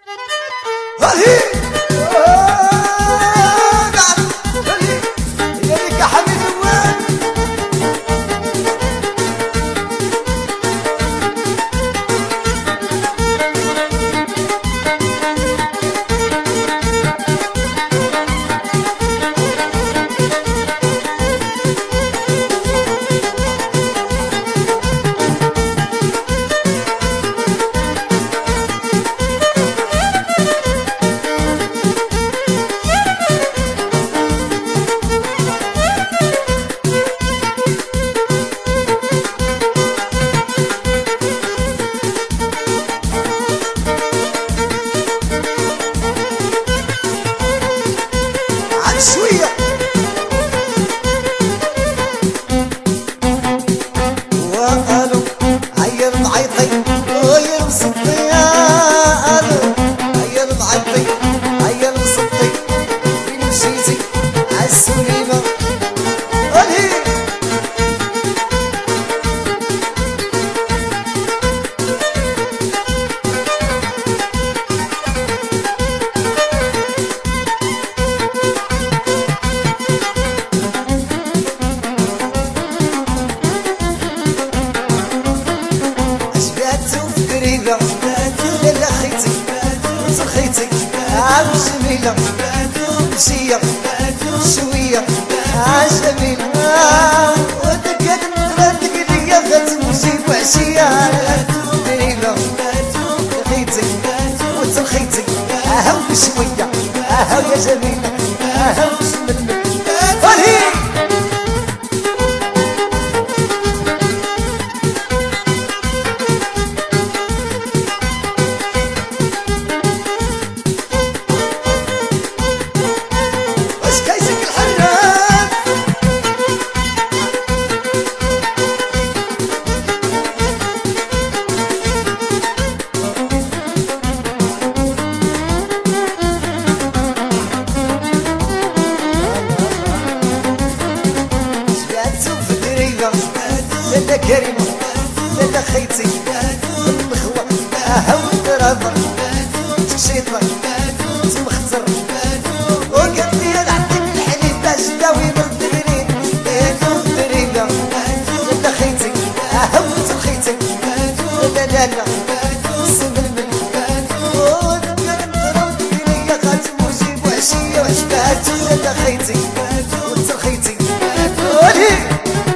شوية وقالوا هيا المعيطي هيا المصطي قالوا هيا المعيطي هيا المصطي فين مشيتي عالسليمة قولي لا خيتك وترخيتك جميلة مشية شوية جميلة ودك ندردك ليا غتمشي وعشية دريبة خيتك وترخيتك هاو بشوية هاو يا جميلة هاو بشملك لا كريمة لا خيتي النخوة هاو الدرابة تكشيطة تمختر وقلت لي نعطيك الحليب باش داوي من الدريب الدريبة لا خيتي هاو ترخيتي لا سبل من ودك نضرب ليا غاتموجي وعشية وعشبات لا خيتي وترخيتي ولي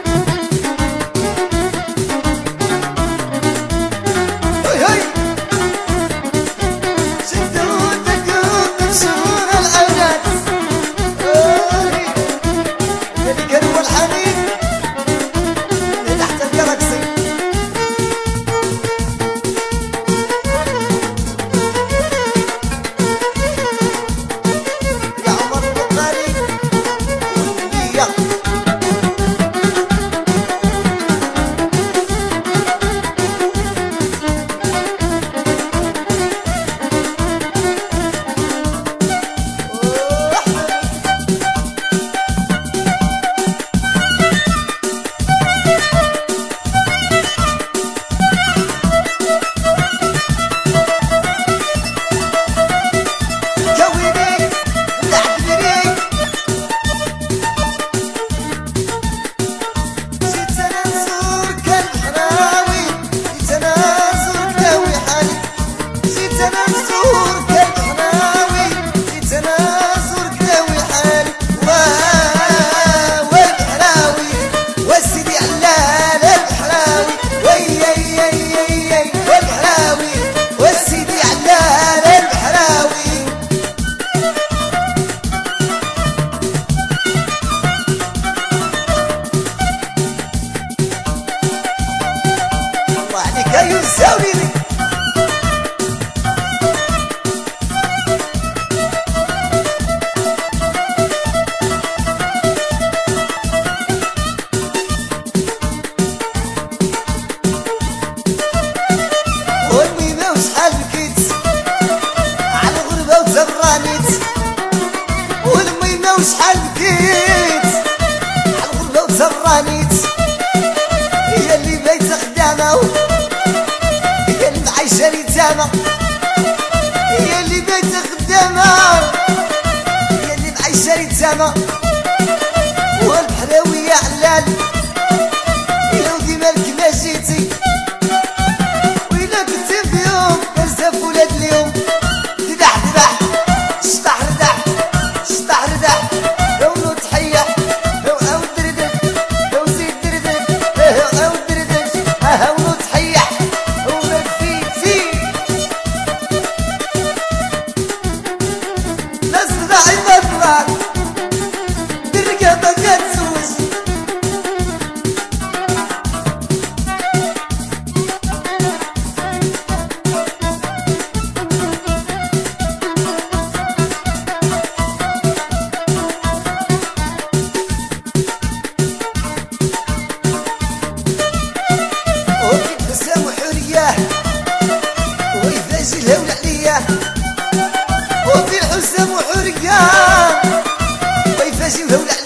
وشحال بكيت عالغربة وزرانيت هي اللي بايتة خدامة هي اللي معيشة ريتامة هي السما والبحراوي يا علال يا ودي مالك ما جيتي وإلا كنتي في يوم نرزف ولاد اليوم دبح دبح شطح ردح شطح ردح لونو تحية أو دردك أو زيد دردك أو دردك أو تحية وما كفيتي ناس ضاعي ما طلعت الرقابة كتزوج وفي حسام وحورية وإذا جي الهول عليا وفي حسام وحورية وإذا جي الهول عليا